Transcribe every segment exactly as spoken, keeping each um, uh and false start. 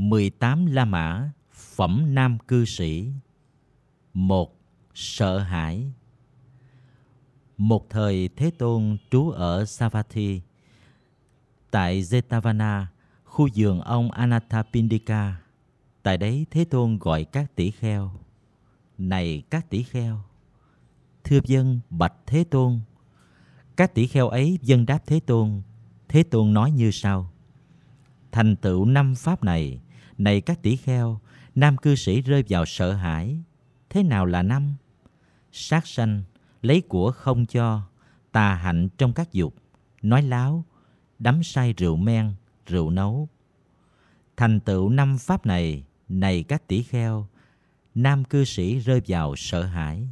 mười tám La Mã, phẩm nam cư sĩ. Một. Sợ hãi. Một thời Thế Tôn trú ở Savatthi, tại Jetavana, khu vườn ông Anathapindika. Tại đấy Thế Tôn gọi các tỷ kheo: Này các tỷ kheo! Thưa vâng, bạch Thế Tôn. Các tỷ kheo ấy vâng đáp Thế Tôn. Thế Tôn nói như sau: Thành tựu năm pháp này, này các tỷ kheo, nam cư sĩ rơi vào sợ hãi. Thế nào là năm? Sát sanh, lấy của không cho, tà hạnh trong các dục, nói láo, đắm say rượu men, rượu nấu. Thành tựu năm pháp này, này các tỷ kheo, nam cư sĩ rơi vào sợ hãi.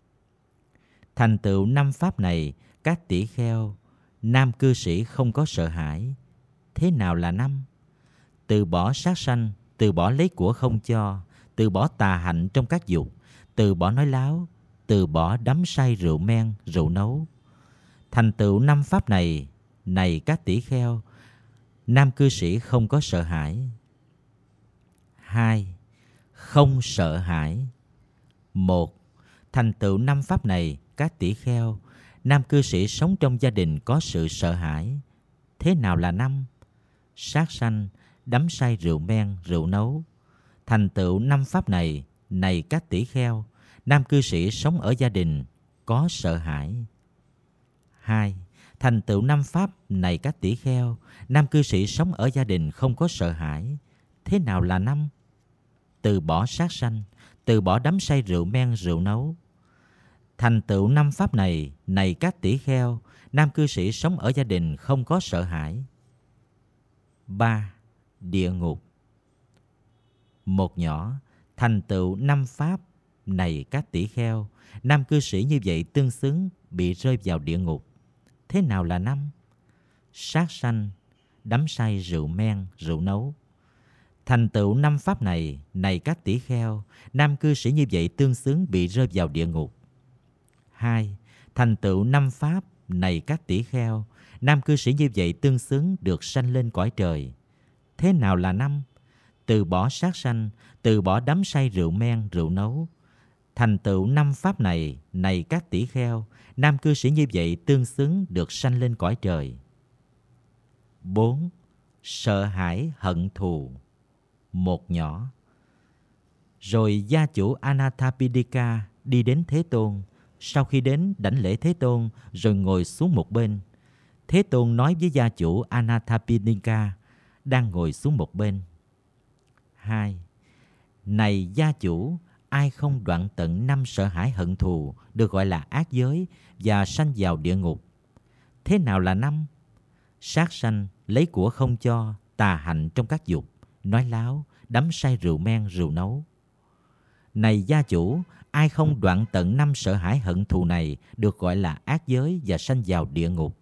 Thành tựu năm pháp này, các tỷ kheo, nam cư sĩ không có sợ hãi. Thế nào là năm? Từ bỏ sát sanh, từ bỏ lấy của không cho, từ bỏ tà hạnh trong các dục, từ bỏ nói láo, từ bỏ đắm say rượu men, rượu nấu. Thành tựu năm pháp này, này các tỷ kheo, nam cư sĩ không có sợ hãi. Hai. Không sợ hãi. Một. Thành tựu năm pháp này, các tỷ kheo, nam cư sĩ sống trong gia đình có sự sợ hãi. Thế nào là năm? Sát sanh, đắm say rượu men, rượu nấu. Thành tựu năm pháp này, này các tỷ kheo, nam cư sĩ sống ở gia đình có sợ hãi. Hai. Thành tựu năm pháp này các tỷ kheo, nam cư sĩ sống ở gia đình không có sợ hãi. Thế nào là năm? Từ bỏ sát sanh, từ bỏ đắm say rượu men, rượu nấu. Thành tựu năm pháp này, này các tỷ kheo, nam cư sĩ sống ở gia đình không có sợ hãi. Ba. Địa ngục. Một nhỏ. Thành tựu năm pháp này các tỷ kheo, nam cư sĩ như vậy tương xứng bị rơi vào địa ngục. Thế nào là năm? Sát sanh, đắm say rượu men, rượu nấu. Thành tựu năm pháp này, này các tỷ kheo, nam cư sĩ như vậy tương xứng bị rơi vào địa ngục. Hai. Thành tựu năm pháp này các tỷ kheo, nam cư sĩ như vậy tương xứng được sanh lên cõi trời. Thế nào là năm? Từ bỏ sát sanh, từ bỏ đắm say rượu men, rượu nấu. Thành tựu năm pháp này, này các tỷ kheo, nam cư sĩ như vậy tương xứng được sanh lên cõi trời. Bốn. Sợ hãi hận thù. Một nhỏ. Rồi gia chủ Anathapindika đi đến Thế Tôn. Sau khi đến đảnh lễ Thế Tôn rồi ngồi xuống một bên. Thế Tôn nói với gia chủ Anathapindika đang ngồi xuống một bên: Hai. Này gia chủ, ai không đoạn tận năm sợ hãi hận thù được gọi là ác giới và sanh vào địa ngục. Thế nào là năm? Sát sanh, lấy của không cho, tà hạnh trong các dục, nói láo, đắm say rượu men, rượu nấu. Này gia chủ, ai không đoạn tận năm sợ hãi hận thù này được gọi là ác giới và sanh vào địa ngục.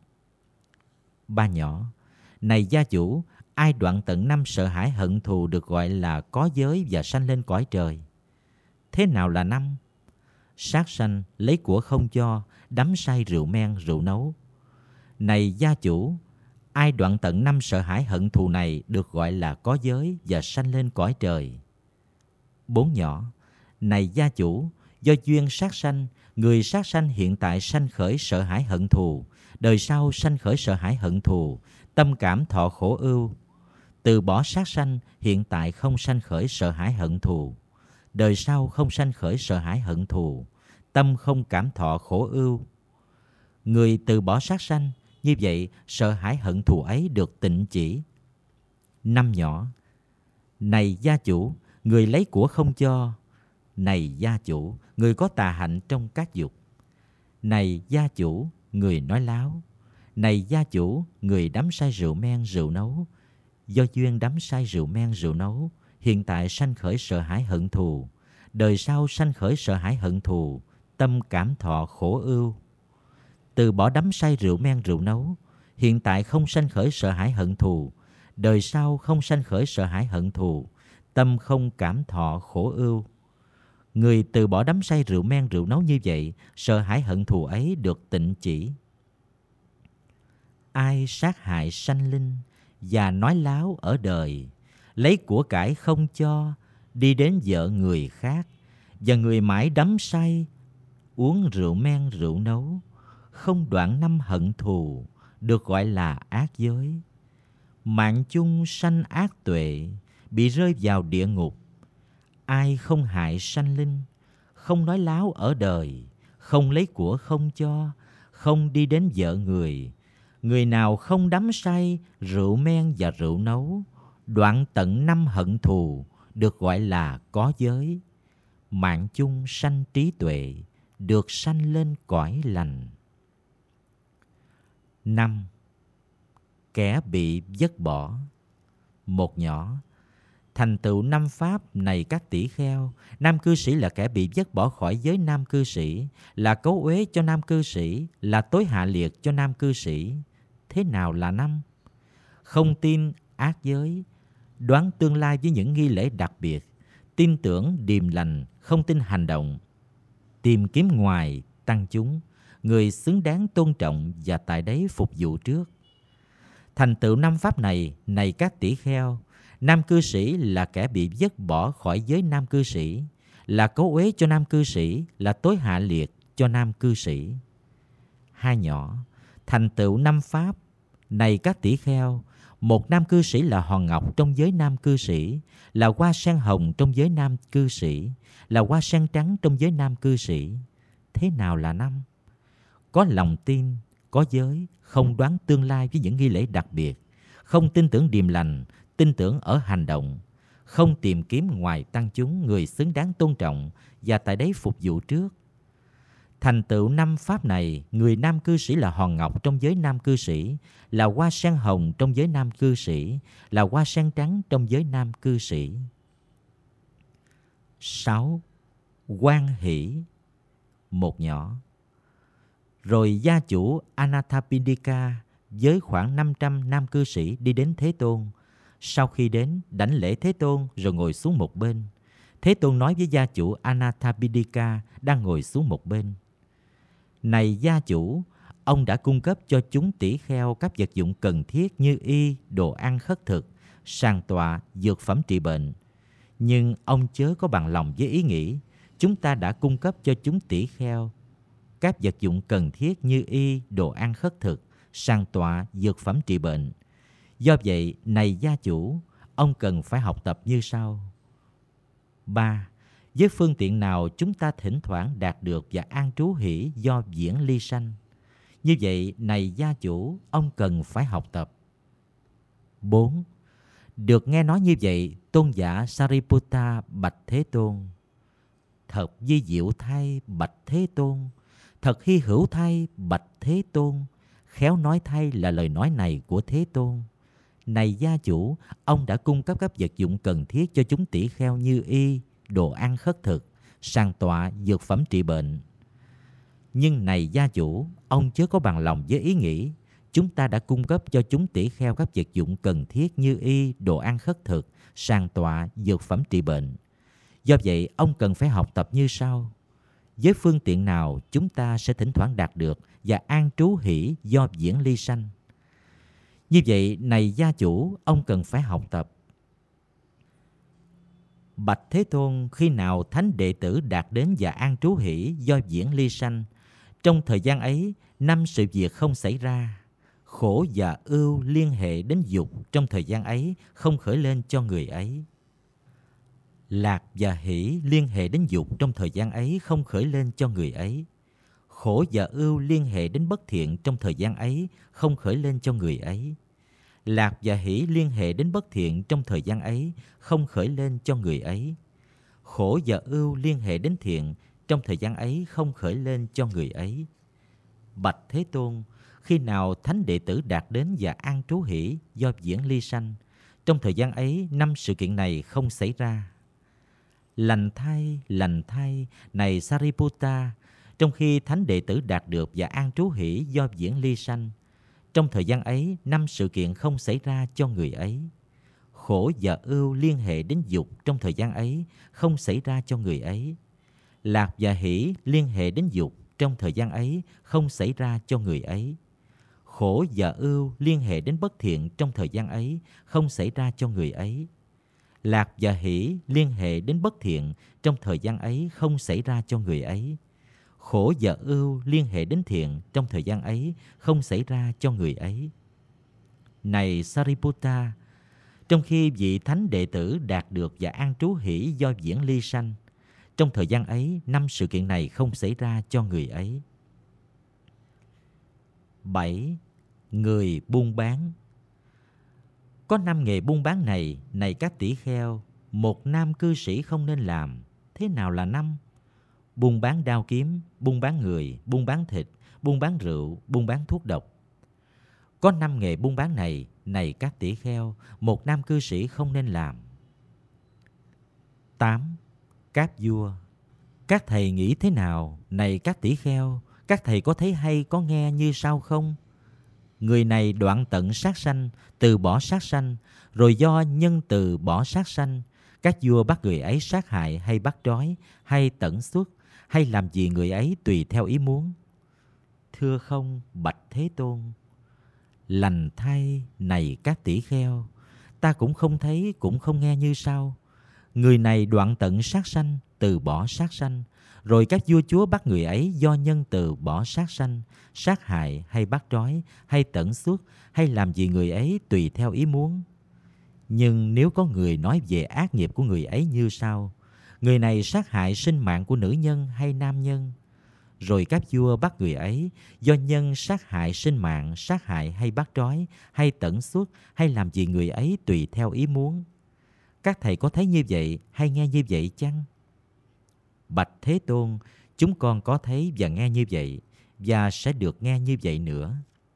Ba nhỏ. Này gia chủ, ai đoạn tận năm sợ hãi hận thù được gọi là có giới và sanh lên cõi trời. Thế nào là năm? Sát sanh, lấy của không cho, đắm say rượu men, rượu nấu. Này gia chủ, ai đoạn tận năm sợ hãi hận thù này được gọi là có giới và sanh lên cõi trời. Bốn nhỏ. Này gia chủ, do duyên sát sanh, người sát sanh hiện tại sanh khởi sợ hãi hận thù, đời sau sanh khởi sợ hãi hận thù, tâm cảm thọ khổ ưu. Từ bỏ sát sanh, hiện tại không sanh khởi sợ hãi hận thù, đời sau không sanh khởi sợ hãi hận thù, tâm không cảm thọ khổ ưu. Người từ bỏ sát sanh, như vậy sợ hãi hận thù ấy được tịnh chỉ. Năm nhỏ. Này gia chủ, người lấy của không cho. Này gia chủ, người có tà hạnh trong các dục. Này gia chủ, người nói láo. Này gia chủ, người đắm say rượu men, rượu nấu. Do duyên đắm say rượu men, rượu nấu, hiện tại sanh khởi sợ hãi hận thù, đời sau sanh khởi sợ hãi hận thù, tâm cảm thọ khổ ưu. Từ bỏ đắm say rượu men, rượu nấu, hiện tại không sanh khởi sợ hãi hận thù, đời sau không sanh khởi sợ hãi hận thù, tâm không cảm thọ khổ ưu. Người từ bỏ đắm say rượu men, rượu nấu như vậy, sợ hãi hận thù ấy được tịnh chỉ. Ai sát hại sanh linh và nói láo ở đời, lấy của cải không cho, đi đến vợ người khác, và người mãi đắm say, uống rượu men rượu nấu, không đoạn năm hận thù, được gọi là ác giới. Mạng chung sanh ác tuệ, bị rơi vào địa ngục. Ai không hại sanh linh, không nói láo ở đời, không lấy của không cho, không đi đến vợ người. Người nào không đắm say, rượu men và rượu nấu, đoạn tận năm hận thù, được gọi là có giới. Mạng chung sanh trí tuệ, được sanh lên cõi lành. Năm. Kẻ bị vứt bỏ. Một nhỏ. Thành tựu năm pháp này các tỷ kheo, nam cư sĩ là kẻ bị vứt bỏ khỏi giới nam cư sĩ, là cấu uế cho nam cư sĩ, là tối hạ liệt cho nam cư sĩ. Thế nào là năm? Không tin ác giới, đoán tương lai với những nghi lễ đặc biệt, tin tưởng điềm lành, không tin hành động, tìm kiếm ngoài tăng chúng, người xứng đáng tôn trọng và tại đấy phục vụ trước. Thành tựu năm pháp này, này các tỷ kheo, nam cư sĩ là kẻ bị vứt bỏ khỏi giới nam cư sĩ, là cấu uế cho nam cư sĩ, là tối hạ liệt cho nam cư sĩ. Hai nhỏ. Thành tựu năm pháp này các tỷ kheo, một nam cư sĩ là hòn ngọc trong giới nam cư sĩ, là hoa sen hồng trong giới nam cư sĩ, là hoa sen trắng trong giới nam cư sĩ. Thế nào là năm? Có lòng tin, có giới, không đoán tương lai với những nghi lễ đặc biệt, không tin tưởng điềm lành, tin tưởng ở hành động, không tìm kiếm ngoài tăng chúng, người xứng đáng tôn trọng và tại đấy phục vụ trước. Thành tựu năm pháp này, người nam cư sĩ là hòn ngọc trong giới nam cư sĩ, là hoa sen hồng trong giới nam cư sĩ, là hoa sen trắng trong giới nam cư sĩ. Sáu. Hoan hỷ. Một nhỏ. Rồi gia chủ Anathapindika với khoảng năm trăm nam cư sĩ đi đến Thế Tôn. Sau khi đến, đảnh lễ Thế Tôn rồi ngồi xuống một bên. Thế Tôn nói với gia chủ Anathapindika đang ngồi xuống một bên: Này gia chủ, ông đã cung cấp cho chúng tỷ kheo các vật dụng cần thiết như y, đồ ăn khất thực, sàng tọa, dược phẩm trị bệnh. Nhưng ông chớ có bằng lòng với ý nghĩ, chúng ta đã cung cấp cho chúng tỷ kheo các vật dụng cần thiết như y, đồ ăn khất thực, sàng tọa, dược phẩm trị bệnh. Do vậy, này gia chủ, ông cần phải học tập như sau. Ba. Với phương tiện nào chúng ta thỉnh thoảng đạt được và an trú hỷ do diễn ly sanh. Như vậy, này gia chủ, ông cần phải học tập. Bốn. Được nghe nói như vậy, tôn giả Sariputta bạch Thế Tôn: Thật vi diệu thay bạch Thế Tôn, thật hy hữu thay bạch Thế Tôn, khéo nói thay là lời nói này của Thế Tôn. Này gia chủ, ông đã cung cấp các vật dụng cần thiết cho chúng tỷ kheo như y, đồ ăn khất thực, sàng tọa, dược phẩm trị bệnh. Nhưng này gia chủ, ông chớ có bằng lòng với ý nghĩ, chúng ta đã cung cấp cho chúng tỷ kheo các vật dụng cần thiết như y, đồ ăn khất thực, sàng tọa, dược phẩm trị bệnh. Do vậy, ông cần phải học tập như sau. Với phương tiện nào chúng ta sẽ thỉnh thoảng đạt được và an trú hỷ do diễn ly sanh. Như vậy, này gia chủ, ông cần phải học tập. Bạch Thế Tôn, khi nào thánh đệ tử đạt đến và an trú hỷ do diễn ly sanh, trong thời gian ấy, năm sự việc không xảy ra. Khổ và ưu liên hệ đến dục trong thời gian ấy không khởi lên cho người ấy. Lạc và hỷ liên hệ đến dục trong thời gian ấy không khởi lên cho người ấy. Khổ và ưu liên hệ đến bất thiện trong thời gian ấy không khởi lên cho người ấy. Lạc và hỷ liên hệ đến bất thiện trong thời gian ấy không khởi lên cho người ấy. Khổ và ưu liên hệ đến thiện trong thời gian ấy không khởi lên cho người ấy. Bạch Thế Tôn, khi nào thánh đệ tử đạt đến và an trú hỷ do diễn ly sanh, trong thời gian ấy năm sự kiện này không xảy ra. Lành thay, lành thay, này Sariputta, trong khi thánh đệ tử đạt được và an trú hỷ do diễn ly sanh, trong thời gian ấy năm sự kiện không xảy ra cho người ấy. Khổ và ưu liên hệ đến dục trong thời gian ấy không xảy ra cho người ấy. Lạc và hỷ liên hệ đến dục trong thời gian ấy không xảy ra cho người ấy. Khổ và ưu liên hệ đến bất thiện trong thời gian ấy không xảy ra cho người ấy. Lạc và hỷ liên hệ đến bất thiện trong thời gian ấy không xảy ra cho người ấy. Khổ và ưu liên hệ đến thiện trong thời gian ấy không xảy ra cho người ấy. Này Sariputta, trong khi vị thánh đệ tử đạt được và an trú hỷ do diễn ly sanh, trong thời gian ấy, năm sự kiện này không xảy ra cho người ấy. bảy. Người buôn bán. Có năm nghề buôn bán này, này các tỷ kheo, một nam cư sĩ không nên làm. Thế nào là năm? Buôn bán đao kiếm, buôn bán người, buôn bán thịt, buôn bán rượu, buôn bán thuốc độc. Có năm nghề buôn bán này, này các tỷ kheo, một nam cư sĩ không nên làm. tám. Cáp vua. Các thầy nghĩ thế nào, này các tỷ kheo? Các thầy có thấy hay, có nghe như sau không? Người này đoạn tận sát sanh, từ bỏ sát sanh, rồi do nhân từ bỏ sát sanh, các vua bắt người ấy sát hại hay bắt trói, hay tẩn xuất, hay làm gì người ấy tùy theo ý muốn. Thưa không, bạch Thế Tôn. Lành thay, này các tỷ kheo, ta cũng không thấy, cũng không nghe như sau. Người này đoạn tận sát sanh, từ bỏ sát sanh, rồi các vua chúa bắt người ấy do nhân từ bỏ sát sanh, sát hại hay bắt trói, hay tẩn xuất, hay làm gì người ấy tùy theo ý muốn. Nhưng nếu có người nói về ác nghiệp của người ấy như sau: người này sát hại sinh mạng của nữ nhân hay nam nhân, rồi các vua bắt người ấy do nhân sát hại sinh mạng, sát hại hay bắt trói, hay tẩn xuất, hay làm gì người ấy tùy theo ý muốn. Các thầy có thấy như vậy hay nghe như vậy chăng? Bạch Thế Tôn, chúng con có thấy và nghe như vậy, và sẽ được nghe như vậy nữa.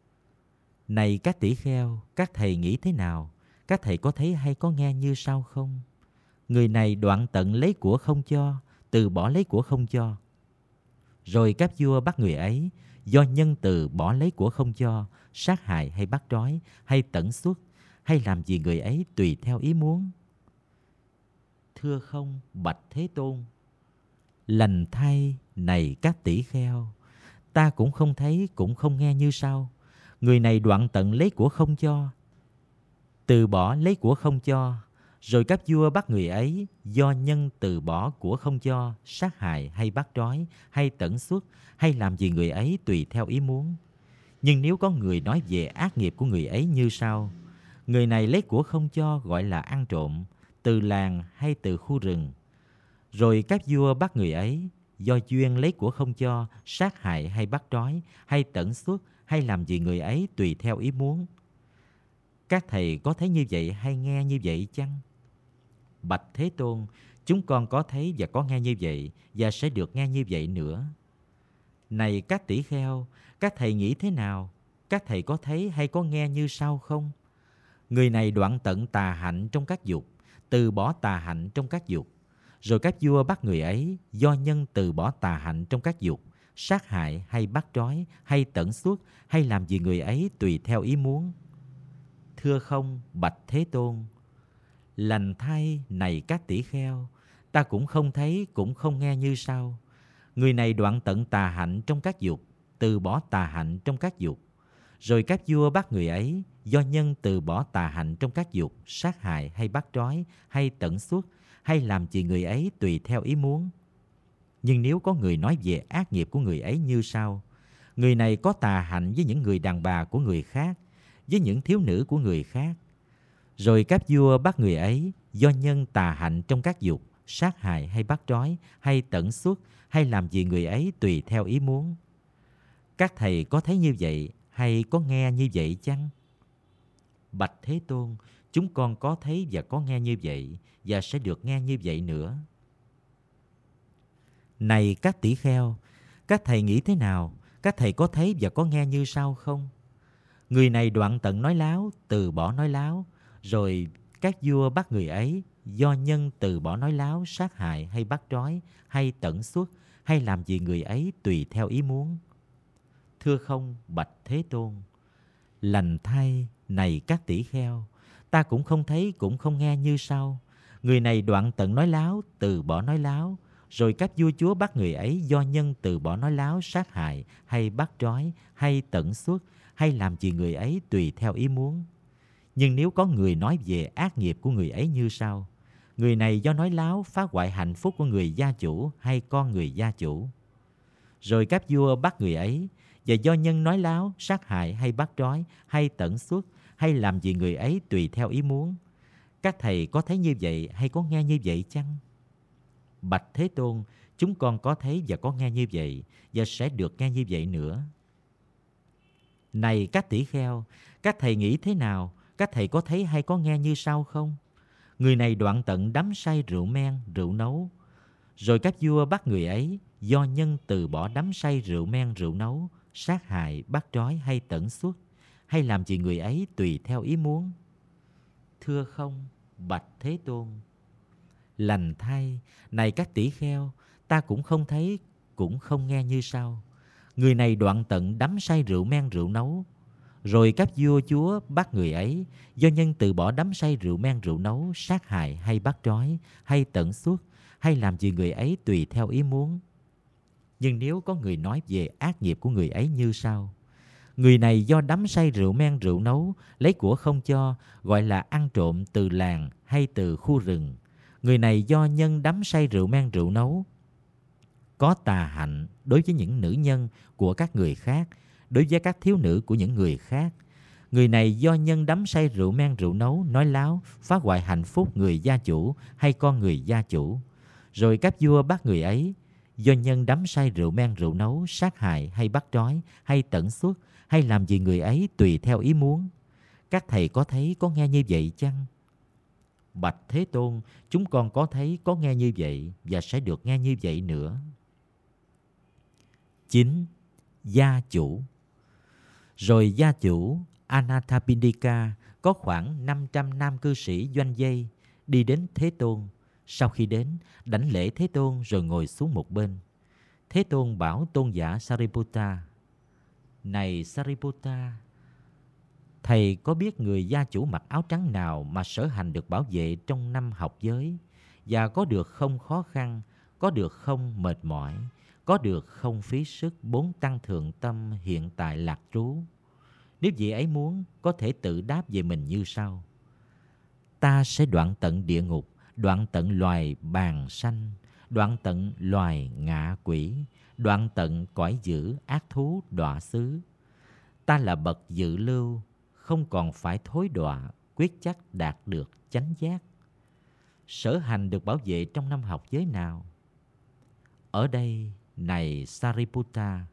Này các tỷ kheo, các thầy nghĩ thế nào? Các thầy có thấy hay có nghe như sau không? Người này đoạn tận lấy của không cho, từ bỏ lấy của không cho. Rồi các vua bắt người ấy do nhân từ bỏ lấy của không cho, sát hại hay bắt trói, hay tẩn xuất, hay làm gì người ấy tùy theo ý muốn. Thưa không, bạch Thế Tôn. Lành thay, này các tỷ kheo, ta cũng không thấy, cũng không nghe như sau. Người này đoạn tận lấy của không cho, từ bỏ lấy của không cho, rồi các vua bắt người ấy do nhân từ bỏ của không cho, sát hại hay bắt trói, hay tẩn xuất, hay làm gì người ấy tùy theo ý muốn. Nhưng nếu có người nói về ác nghiệp của người ấy như sau: người này lấy của không cho gọi là ăn trộm, từ làng hay từ khu rừng. Rồi các vua bắt người ấy do duyên lấy của không cho, sát hại hay bắt trói, hay tẩn xuất, hay làm gì người ấy tùy theo ý muốn. Các thầy có thấy như vậy hay nghe như vậy chăng? Bạch Thế Tôn, chúng con có thấy và có nghe như vậy, và sẽ được nghe như vậy nữa. Này các tỷ kheo, các thầy nghĩ thế nào? Các thầy có thấy hay có nghe như sau không? Người này đoạn tận tà hạnh trong các dục, từ bỏ tà hạnh trong các dục. Rồi các vua bắt người ấy do nhân từ bỏ tà hạnh trong các dục, sát hại hay bắt trói, hay tẩn xuất, hay làm gì người ấy tùy theo ý muốn. Thưa không, bạch Thế Tôn. Lành thay, này các tỷ kheo, ta cũng không thấy, cũng không nghe như sau. Người này đoạn tận tà hạnh trong các dục, từ bỏ tà hạnh trong các dục. Rồi các vua bắt người ấy do nhân từ bỏ tà hạnh trong các dục, sát hại hay bắt trói, hay tẩn xuất, hay làm gì người ấy tùy theo ý muốn. Nhưng nếu có người nói về ác nghiệp của người ấy như sau: người này có tà hạnh với những người đàn bà của người khác, với những thiếu nữ của người khác. Rồi các vua bắt người ấy do nhân tà hạnh trong các dục, sát hại hay bắt trói, hay tẩn xuất, hay làm gì người ấy tùy theo ý muốn. Các thầy có thấy như vậy hay có nghe như vậy chăng? Bạch Thế Tôn, chúng con có thấy và có nghe như vậy, và sẽ được nghe như vậy nữa. Này các tỷ kheo, các thầy nghĩ thế nào? Các thầy có thấy và có nghe như sau không? Người này đoạn tận nói láo, từ bỏ nói láo. Rồi các vua bắt người ấy do nhân từ bỏ nói láo, sát hại hay bắt trói, hay tẩn xuất, hay làm gì người ấy tùy theo ý muốn. Thưa không, bạch Thế Tôn. Lành thay, này các tỷ kheo, ta cũng không thấy, cũng không nghe như sau. Người này đoạn tận nói láo, từ bỏ nói láo. Rồi các vua chúa bắt người ấy do nhân từ bỏ nói láo, sát hại hay bắt trói, hay tẩn xuất, hay làm gì người ấy tùy theo ý muốn. Nhưng nếu có người nói về ác nghiệp của người ấy như sau: Người này do nói láo phá hoại hạnh phúc của người gia chủ hay con người gia chủ. Rồi các vua bắt người ấy, và do nhân nói láo, sát hại hay bắt trói, hay tẩn xuất, hay làm gì người ấy tùy theo ý muốn. Các thầy có thấy như vậy hay có nghe như vậy chăng? Bạch Thế Tôn, chúng con có thấy và có nghe như vậy, và sẽ được nghe như vậy nữa. Này các tỷ kheo, các thầy nghĩ thế nào? Các thầy có thấy hay có nghe như sau không? Người này đoạn tận đắm say rượu men, rượu nấu. Rồi các vua bắt người ấy, do nhân từ bỏ đắm say rượu men, rượu nấu, sát hại, bắt trói hay tẩn xuất, hay làm gì người ấy tùy theo ý muốn. Thưa không, bạch Thế Tôn. Lành thay, này các tỷ kheo, ta cũng không thấy, cũng không nghe như sau. Người này đoạn tận đắm say rượu men, rượu nấu. Rồi các vua chúa bắt người ấy, do nhân từ bỏ đắm say rượu men, rượu nấu, sát hại hay bắt trói, hay tẩn xuất, hay làm gì người ấy tùy theo ý muốn. Nhưng nếu có người nói về ác nghiệp của người ấy như sau: người này do đắm say rượu men, rượu nấu, lấy của không cho, gọi là ăn trộm từ làng hay từ khu rừng. Người này do nhân đắm say rượu men, rượu nấu, có tà hạnh đối với những nữ nhân của các người khác, đối với các thiếu nữ của những người khác. Người này do nhân đắm say rượu men, rượu nấu, nói láo, phá hoại hạnh phúc người gia chủ hay con người gia chủ. Rồi các vua bắt người ấy, do nhân đắm say rượu men, rượu nấu, sát hại hay bắt trói, hay tẩn xuất, hay làm gì người ấy tùy theo ý muốn. Các thầy có thấy, có nghe như vậy chăng? Bạch Thế Tôn, chúng con có thấy, có nghe như vậy, và sẽ được nghe như vậy nữa. chín. Gia chủ. Rồi gia chủ Anathapindika có khoảng năm trăm nam cư sĩ doanh dây đi đến Thế Tôn. Sau khi đến, đảnh lễ Thế Tôn rồi ngồi xuống một bên. Thế Tôn bảo tôn giả Sariputta: Này Sariputta, thầy có biết người gia chủ mặc áo trắng nào mà sở hành được bảo vệ trong năm học giới, và có được không khó khăn, có được không mệt mỏi, có được không phí sức bốn tăng thượng tâm hiện tại lạc trú? Nếu vị ấy muốn, có thể tự đáp về mình như sau: Ta sẽ đoạn tận địa ngục, đoạn tận loài bàng sanh, đoạn tận loài ngạ quỷ, đoạn tận cõi dữ ác thú đọa xứ. Ta là bậc dự lưu, không còn phải thối đọa, quyết chắc đạt được chánh giác. Sở hành được bảo vệ trong năm học giới nào? Ở đây, này Sariputta,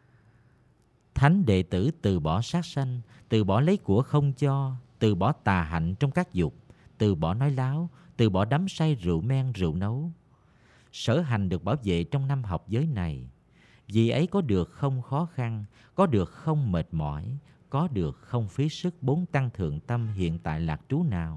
thánh đệ tử từ bỏ sát sanh, từ bỏ lấy của không cho, từ bỏ tà hạnh trong các dục, từ bỏ nói láo, từ bỏ đắm say rượu men, rượu nấu. Sở hành được bảo vệ trong năm học giới này. Vì ấy có được không khó khăn, có được không mệt mỏi, có được không phí sức bốn tăng thượng tâm hiện tại lạc trú nào?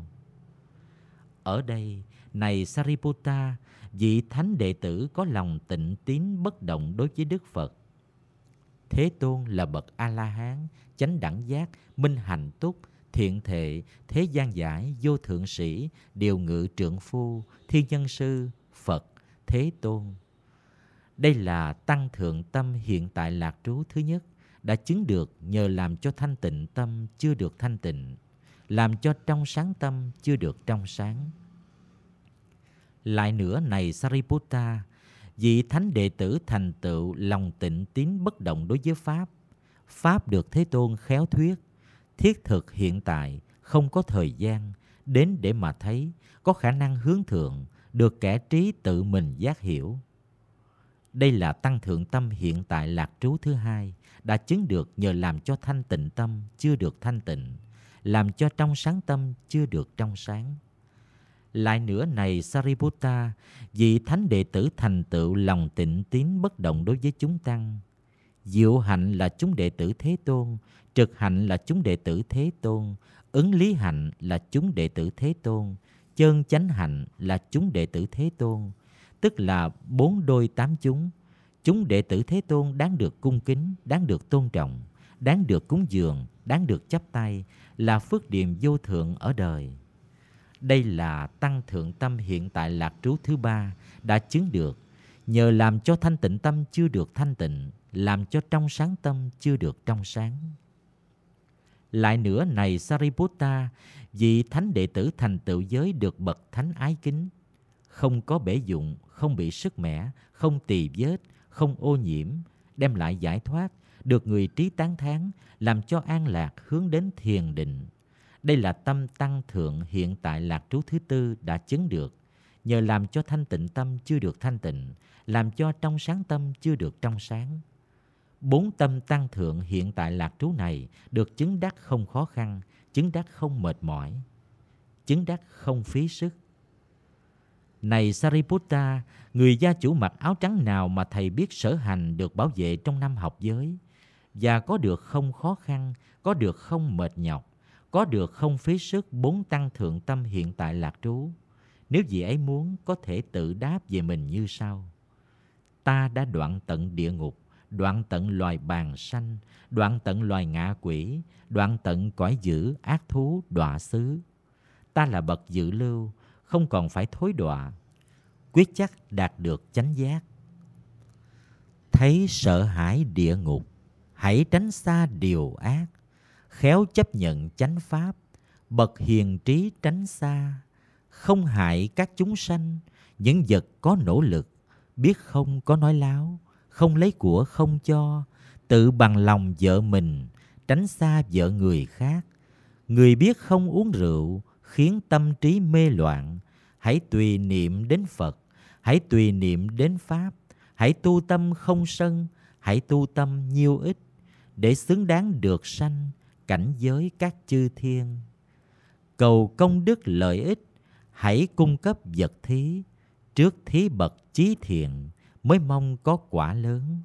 Ở đây, này Sariputta, vị thánh đệ tử có lòng tịnh tín bất động đối với Đức Phật. Thế Tôn là bậc A-la-hán, chánh đẳng giác, minh hạnh túc, thiện thệ, thế gian giải, vô thượng sĩ, điều ngự trượng phu, thiên nhân sư, Phật, Thế Tôn. Đây là tăng thượng tâm hiện tại lạc trú thứ nhất, đã chứng được nhờ làm cho thanh tịnh tâm chưa được thanh tịnh, làm cho trong sáng tâm chưa được trong sáng. Lại nữa, này Sariputta, vị thánh đệ tử thành tựu lòng tịnh tín bất động đối với Pháp. Pháp được Thế Tôn khéo thuyết, thiết thực hiện tại, không có thời gian, đến để mà thấy, có khả năng hướng thượng, được kẻ trí tự mình giác hiểu. Đây là tăng thượng tâm hiện tại lạc trú thứ hai, đã chứng được nhờ làm cho thanh tịnh tâm chưa được thanh tịnh, làm cho trong sáng tâm chưa được trong sáng. Lại nữa, này Sariputta, vị thánh đệ tử thành tựu lòng tịnh tín bất động đối với chúng tăng. Diệu hạnh là chúng đệ tử Thế Tôn, trực hạnh là chúng đệ tử Thế Tôn, ứng lý hạnh là chúng đệ tử Thế Tôn, chân chánh hạnh là chúng đệ tử Thế Tôn, tức là bốn đôi tám chúng. Chúng đệ tử Thế Tôn đáng được cung kính, đáng được tôn trọng, đáng được cúng dường, đáng được chắp tay, là phước điềm vô thượng ở đời. Đây là tăng thượng tâm hiện tại lạc trú thứ ba, đã chứng được nhờ làm cho thanh tịnh tâm chưa được thanh tịnh, làm cho trong sáng tâm chưa được trong sáng. Lại nữa này Sariputta, vị thánh đệ tử thành tựu giới được bậc thánh ái kính, không có bể dụng, không bị sức mẻ, không tỳ vết, không ô nhiễm, đem lại giải thoát, được người trí tán thán, làm cho an lạc hướng đến thiền định. Đây là tâm tăng thượng hiện tại lạc trú thứ tư đã chứng được, nhờ làm cho thanh tịnh tâm chưa được thanh tịnh, làm cho trong sáng tâm chưa được trong sáng. Bốn tâm tăng thượng hiện tại lạc trú này được chứng đắc không khó khăn, chứng đắc không mệt mỏi, chứng đắc không phí sức. Này Sariputta, người gia chủ mặc áo trắng nào mà thầy biết sở hành được bảo vệ trong năm học giới, và có được không khó khăn, có được không mệt nhọc, có được không phí sức bốn tăng thượng tâm hiện tại lạc trú. Nếu vị ấy muốn, có thể tự đáp về mình như sau: ta đã đoạn tận địa ngục, đoạn tận loài bàng sanh, đoạn tận loài ngạ quỷ, đoạn tận cõi dữ ác thú đọa xứ. Ta là bậc dự lưu, không còn phải thối đọa, quyết chắc đạt được chánh giác. Thấy sợ hãi địa ngục, hãy tránh xa điều ác, khéo chấp nhận chánh pháp, bậc hiền trí tránh xa. Không hại các chúng sanh, những vật có nỗ lực, biết không có nói láo, không lấy của không cho, tự bằng lòng vợ mình, tránh xa vợ người khác. Người biết không uống rượu, khiến tâm trí mê loạn, hãy tùy niệm đến Phật, hãy tùy niệm đến Pháp, hãy tu tâm không sân, hãy tu tâm nhiêu ích, để xứng đáng được sanh cảnh giới các chư thiên. Cầu công đức lợi ích, hãy cung cấp vật thí, trước thí bậc chí thiện, mới mong có quả lớn.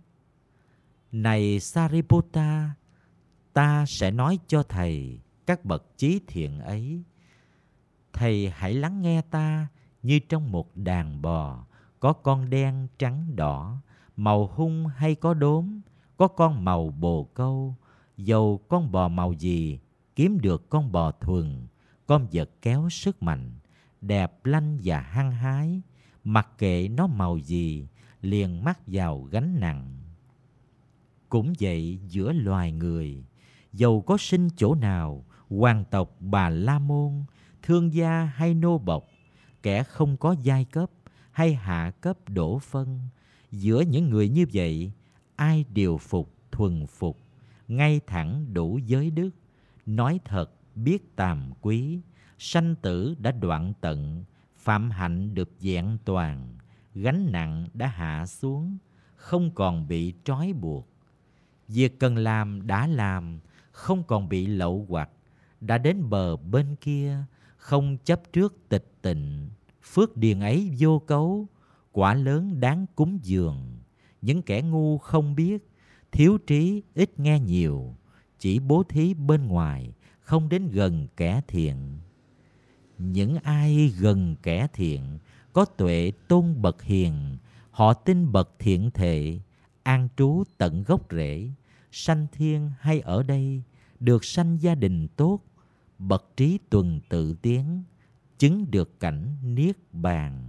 Này Sariputta, ta sẽ nói cho thầy các bậc chí thiện ấy. Thầy hãy lắng nghe ta như trong một đàn bò, có con đen trắng đỏ, màu hung hay có đốm, có con màu bồ câu. Dầu con bò màu gì, kiếm được con bò thuần, con vật kéo sức mạnh, đẹp lanh và hăng hái, mặc kệ nó màu gì, liền mắc vào gánh nặng. Cũng vậy giữa loài người, dầu có sinh chỗ nào, hoàng tộc Bà La Môn, thương gia hay nô bộc, kẻ không có giai cấp hay hạ cấp đổ phân, giữa những người như vậy, ai điều phục thuần phục, ngay thẳng đủ giới đức, nói thật biết tàm quý, sanh tử đã đoạn tận, phạm hạnh được vẹn toàn, gánh nặng đã hạ xuống, không còn bị trói buộc. Việc cần làm đã làm, không còn bị lậu hoặc, đã đến bờ bên kia, không chấp trước tịch tịnh. Phước điền ấy vô cấu, quả lớn đáng cúng dường. Những kẻ ngu không biết, thiếu trí ít nghe nhiều, chỉ bố thí bên ngoài, không đến gần kẻ thiện. Những ai gần kẻ thiện, có tuệ tôn bậc hiền, họ tin bậc thiện thệ, an trú tận gốc rễ, sanh thiên hay ở đây, được sanh gia đình tốt, bậc trí tuần tự tiến, chứng được cảnh niết bàn.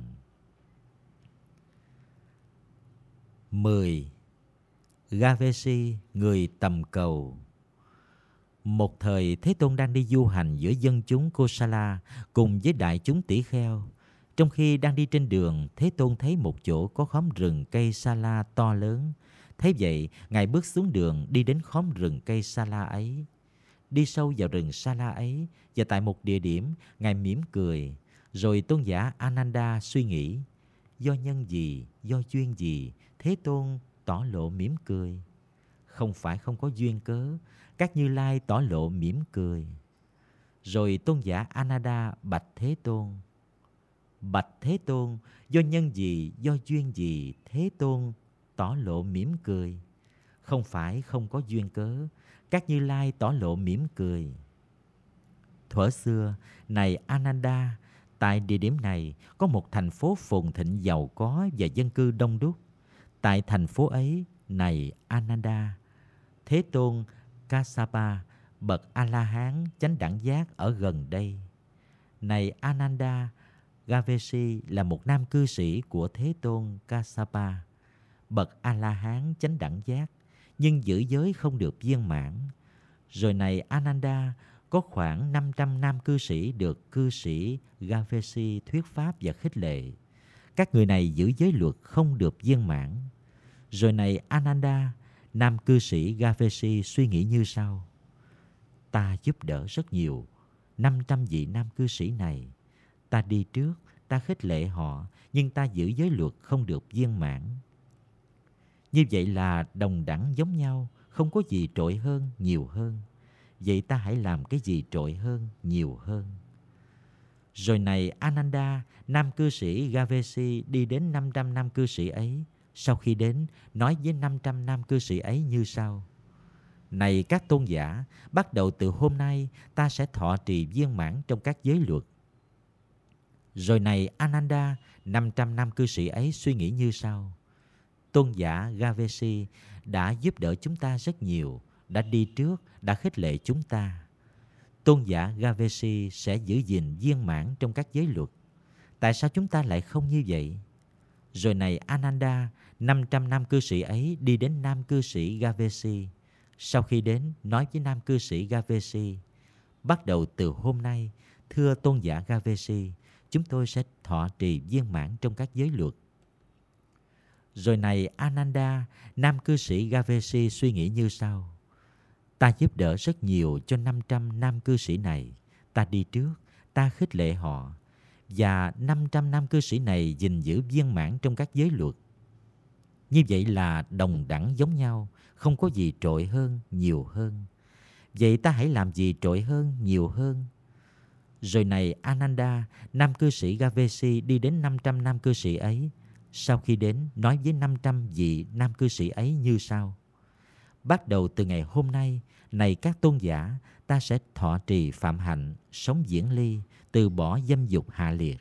mười. Gavesi, người tầm cầu. Một thời Thế Tôn đang đi du hành giữa dân chúng Kosala cùng với đại chúng tỷ kheo. Trong khi đang đi trên đường, Thế Tôn thấy một chỗ có khóm rừng cây sa la to lớn. Thế vậy, Ngài bước xuống đường đi đến khóm rừng cây sa la ấy. Đi sâu vào rừng sa la ấy, và tại một địa điểm, Ngài mỉm cười. Rồi tôn giả Ananda suy nghĩ, do nhân gì, do duyên gì, Thế Tôn tỏ lộ mỉm cười. Không phải không có duyên cớ, các Như Lai tỏ lộ mỉm cười. Rồi tôn giả Ananda bạch Thế Tôn, bạch Thế Tôn, do nhân gì, do duyên gì, Thế Tôn tỏ lộ mỉm cười. Không phải không có duyên cớ, các Như Lai tỏ lộ mỉm cười. Thuở xưa, này Ananda, tại địa điểm này có một thành phố phồn thịnh giàu có và dân cư đông đúc. Tại thành phố ấy, này Ananda, Thế Tôn Kassapa, bậc A-la-hán chánh đẳng giác ở gần đây. Này Ananda, Gavesi là một nam cư sĩ của Thế Tôn Kassapa, bậc A-la-hán chánh đẳng giác, nhưng giữ giới không được viên mãn. Rồi này Ananda, có khoảng năm trăm nam cư sĩ được cư sĩ Gavesi thuyết pháp và khích lệ. Các người này giữ giới luật không được viên mãn. Rồi này Ananda, nam cư sĩ Gavesi suy nghĩ như sau: ta giúp đỡ rất nhiều năm trăm vị nam cư sĩ này. Ta đi trước, ta khích lệ họ, nhưng ta giữ giới luật không được viên mãn. Như vậy là đồng đẳng giống nhau, không có gì trội hơn, nhiều hơn. Vậy ta hãy làm cái gì trội hơn, nhiều hơn. Rồi này Ananda, nam cư sĩ Gavesi đi đến năm trăm nam cư sĩ ấy. Sau khi đến, nói với năm trăm nam cư sĩ ấy như sau: này các tôn giả, bắt đầu từ hôm nay, ta sẽ thọ trì viên mãn trong các giới luật. Rồi này Ananda, năm trăm nam cư sĩ ấy suy nghĩ như sau: tôn giả Gavesi đã giúp đỡ chúng ta rất nhiều, đã đi trước, đã khích lệ chúng ta. Tôn giả Gavesi sẽ giữ gìn viên mãn trong các giới luật. Tại sao chúng ta lại không như vậy? Rồi này Ananda, năm trăm nam cư sĩ ấy đi đến nam cư sĩ Gavesi. Sau khi đến, nói với nam cư sĩ Gavesi: bắt đầu từ hôm nay, thưa tôn giả Gavesi, chúng tôi sẽ thọ trì viên mãn trong các giới luật. Rồi này Ananda, nam cư sĩ Gavesi suy nghĩ như sau: ta giúp đỡ rất nhiều cho năm trăm nam cư sĩ này. Ta đi trước, ta khích lệ họ, và năm trăm nam cư sĩ này gìn giữ viên mãn trong các giới luật. Như vậy là đồng đẳng giống nhau, không có gì trội hơn, nhiều hơn. Vậy ta hãy làm gì trội hơn, nhiều hơn? Rồi này Ananda, nam cư sĩ Gavesi đi đến năm trăm nam cư sĩ ấy. Sau khi đến, nói với năm trăm vị nam cư sĩ ấy như sau: bắt đầu từ ngày hôm nay, này các tôn giả, ta sẽ thọ trì phạm hạnh, sống diễn ly, từ bỏ dâm dục hạ liệt.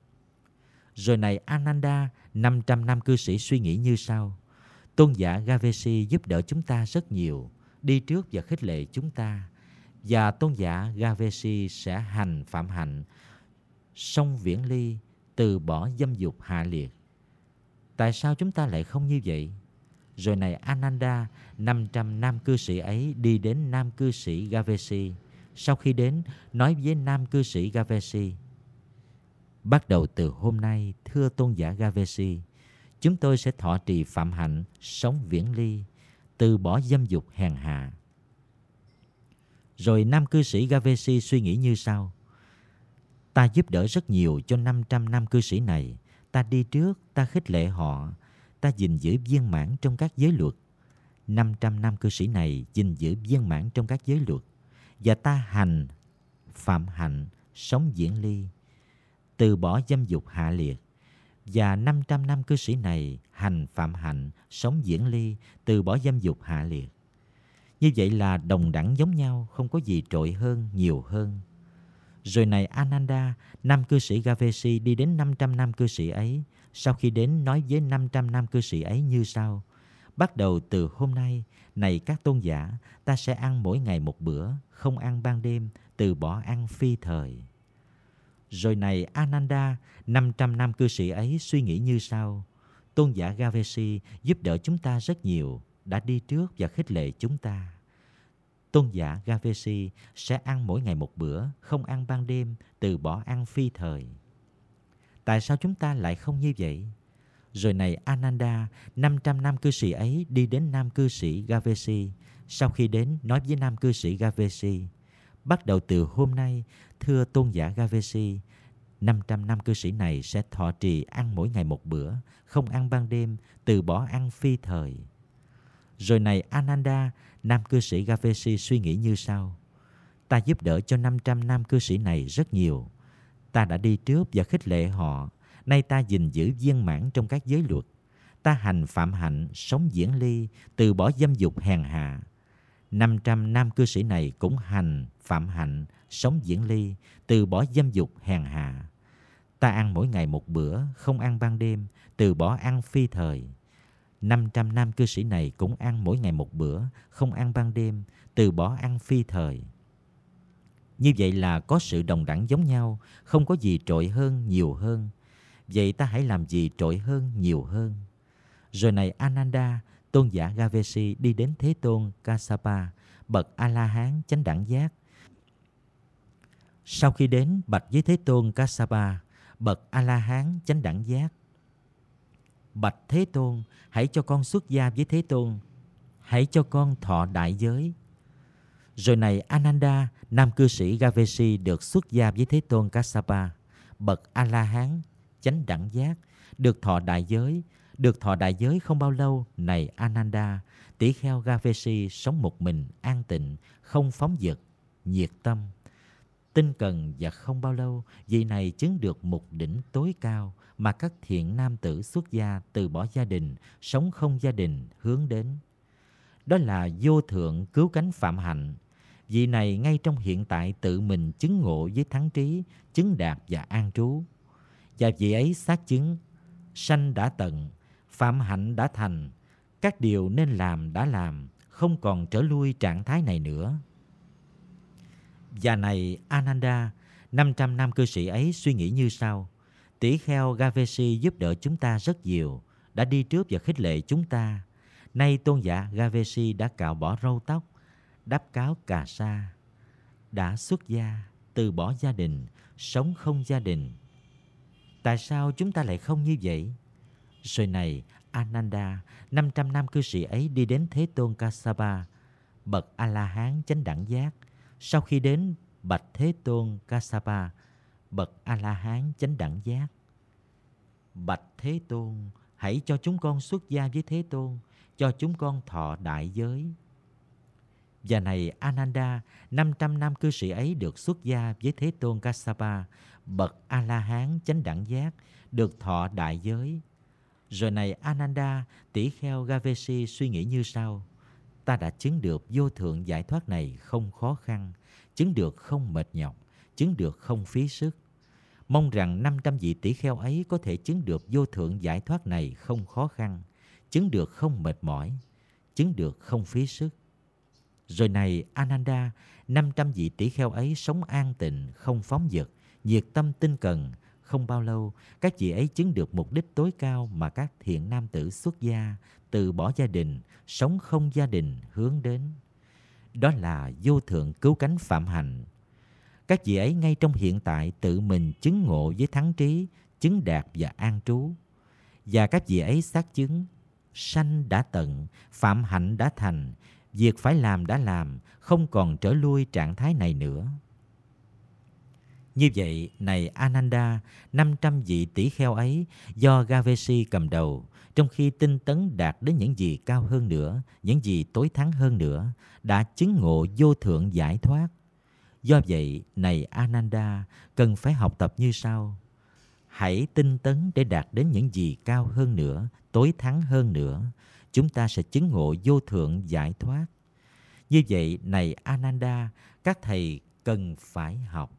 Rồi này Ananda, năm trăm nam cư sĩ suy nghĩ như sau: tôn giả Gavesi giúp đỡ chúng ta rất nhiều, đi trước và khích lệ chúng ta. Và tôn giả Gavesi sẽ hành phạm hạnh, sống viễn ly, từ bỏ dâm dục hạ liệt. Tại sao chúng ta lại không như vậy? Rồi này Ananda, năm trăm nam cư sĩ ấy đi đến nam cư sĩ Gavesi. Sau khi đến, nói với nam cư sĩ Gavesi: bắt đầu từ hôm nay, thưa tôn giả Gavesi, chúng tôi sẽ thọ trì phạm hạnh, sống viễn ly, từ bỏ dâm dục hèn hạ. Rồi nam cư sĩ Gavesi suy nghĩ như sau: ta giúp đỡ rất nhiều cho năm trăm nam cư sĩ này. Ta đi trước, ta khích lệ họ, ta gìn giữ viên mãn trong các giới luật. năm trăm nam cư sĩ này gìn giữ viên mãn trong các giới luật. Và ta hành phạm hạnh, sống diễn ly, từ bỏ dâm dục hạ liệt. Và năm trăm nam cư sĩ này hành phạm hạnh, sống diễn ly, từ bỏ dâm dục hạ liệt. Như vậy là đồng đẳng giống nhau, không có gì trội hơn, nhiều hơn. Rồi này Ananda, nam cư sĩ Gavesi đi đến năm trăm nam cư sĩ ấy. Sau khi đến, nói với năm trăm nam cư sĩ ấy như sau: bắt đầu từ hôm nay, này các tôn giả, ta sẽ ăn mỗi ngày một bữa, không ăn ban đêm, từ bỏ ăn phi thời. Rồi này Ananda, năm trăm nam cư sĩ ấy suy nghĩ như sau: tôn giả Gavesi giúp đỡ chúng ta rất nhiều, đã đi trước và khích lệ chúng ta. Tôn giả Gavesi sẽ ăn mỗi ngày một bữa, không ăn ban đêm, từ bỏ ăn phi thời. Tại sao chúng ta lại không như vậy? Rồi này Ananda, năm trăm nam cư sĩ ấy đi đến nam cư sĩ Gavesi. Sau khi đến, nói với nam cư sĩ Gavesi: bắt đầu từ hôm nay, thưa tôn giả Gavesi, năm trăm nam cư sĩ này sẽ thọ trì ăn mỗi ngày một bữa, không ăn ban đêm, từ bỏ ăn phi thời. Rồi này Ananda, nam cư sĩ Gavesi suy nghĩ như sau: ta giúp đỡ cho năm trăm nam cư sĩ này rất nhiều. Ta đã đi trước và khích lệ họ. Nay ta gìn giữ viên mãn trong các giới luật. Ta hành phạm hạnh, sống diễn ly, từ bỏ dâm dục hèn hạ. năm trăm nam cư sĩ này cũng hành phạm hạnh, sống diễn ly, từ bỏ dâm dục hèn hạ. Ta ăn mỗi ngày một bữa, không ăn ban đêm, từ bỏ ăn phi thời. năm trăm nam cư sĩ này cũng ăn mỗi ngày một bữa, không ăn ban đêm, từ bỏ ăn phi thời. Như vậy là có sự đồng đẳng giống nhau, không có gì trội hơn, nhiều hơn. Vậy ta hãy làm gì trội hơn, nhiều hơn? Rồi này Ananda, tôn giả Gavesi đi đến Thế Tôn Kassapa, bậc A-la-hán chánh đẳng giác. Sau khi đến bạch với Thế Tôn Kassapa, bậc A-la-hán chánh đẳng giác: Bạch Thế Tôn, hãy cho con xuất gia với Thế Tôn, hãy cho con thọ đại giới. Rồi này Ananda, nam cư sĩ Gavesi được xuất gia với Thế Tôn Kassapa, bậc A-la-hán chánh đẳng giác, được thọ đại giới. Được thọ đại giới không bao lâu, này Ananda, tỷ kheo Gavesi sống một mình, an tịnh, không phóng dật, nhiệt tâm, tinh cần, và không bao lâu, vị này chứng được mục đỉnh tối cao mà các thiện nam tử xuất gia từ bỏ gia đình, sống không gia đình hướng đến. Đó là vô thượng cứu cánh phạm hạnh. Vị này ngay trong hiện tại tự mình chứng ngộ với thắng trí, chứng đạt và an trú. Và vị ấy xác chứng sanh đã tận, phạm hạnh đã thành, các điều nên làm đã làm, không còn trở lui trạng thái này nữa. Và này Ananda, năm trăm nam cư sĩ ấy suy nghĩ như sau: tỷ kheo Gavesi giúp đỡ chúng ta rất nhiều, đã đi trước và khích lệ chúng ta. Nay tôn giả Gavesi đã cạo bỏ râu tóc, đắp cáo cà sa, đã xuất gia, từ bỏ gia đình, sống không gia đình. Tại sao chúng ta lại không như vậy? Rồi này Ananda, năm trăm nam cư sĩ ấy đi đến Thế Tôn Kassapa, bậc A-la-hán chánh đẳng giác. Sau khi đến bạch Thế Tôn Kassapa, bậc A-la-hán chánh đẳng giác: Bạch Thế Tôn, hãy cho chúng con xuất gia với Thế Tôn, cho chúng con thọ đại giới. Và này Ananda, năm trăm nam cư sĩ ấy được xuất gia với Thế Tôn Kassapa, bậc A-la-hán chánh đẳng giác, được thọ đại giới. Rồi này Ananda, tỷ kheo Gavesi suy nghĩ như sau: ta đã chứng được vô thượng giải thoát này không khó khăn, chứng được không mệt nhọc, chứng được không phí sức. Mong rằng năm trăm vị tỷ kheo ấy có thể chứng được vô thượng giải thoát này không khó khăn, chứng được không mệt mỏi, chứng được không phí sức. Rồi này Ananda, năm trăm vị tỷ kheo ấy sống an tịnh, không phóng dật, nhiệt tâm tinh cần. Không bao lâu, các vị ấy chứng được mục đích tối cao mà các thiện nam tử xuất gia, từ bỏ gia đình, sống không gia đình hướng đến. Đó là vô thượng cứu cánh phạm hạnh. Các vị ấy ngay trong hiện tại tự mình chứng ngộ với thắng trí, chứng đạt và an trú. Và các vị ấy xác chứng sanh đã tận, phạm hạnh đã thành, việc phải làm đã làm, không còn trở lui trạng thái này nữa. Như vậy, này Ananda, năm trăm vị tỷ kheo ấy do Gavesi cầm đầu, trong khi tinh tấn đạt đến những gì cao hơn nữa, những gì tối thắng hơn nữa, đã chứng ngộ vô thượng giải thoát. Do vậy, này Ananda, cần phải học tập như sau: hãy tinh tấn để đạt đến những gì cao hơn nữa, tối thắng hơn nữa, chúng ta sẽ chứng ngộ vô thượng giải thoát. Như vậy, này Ananda, các thầy cần phải học.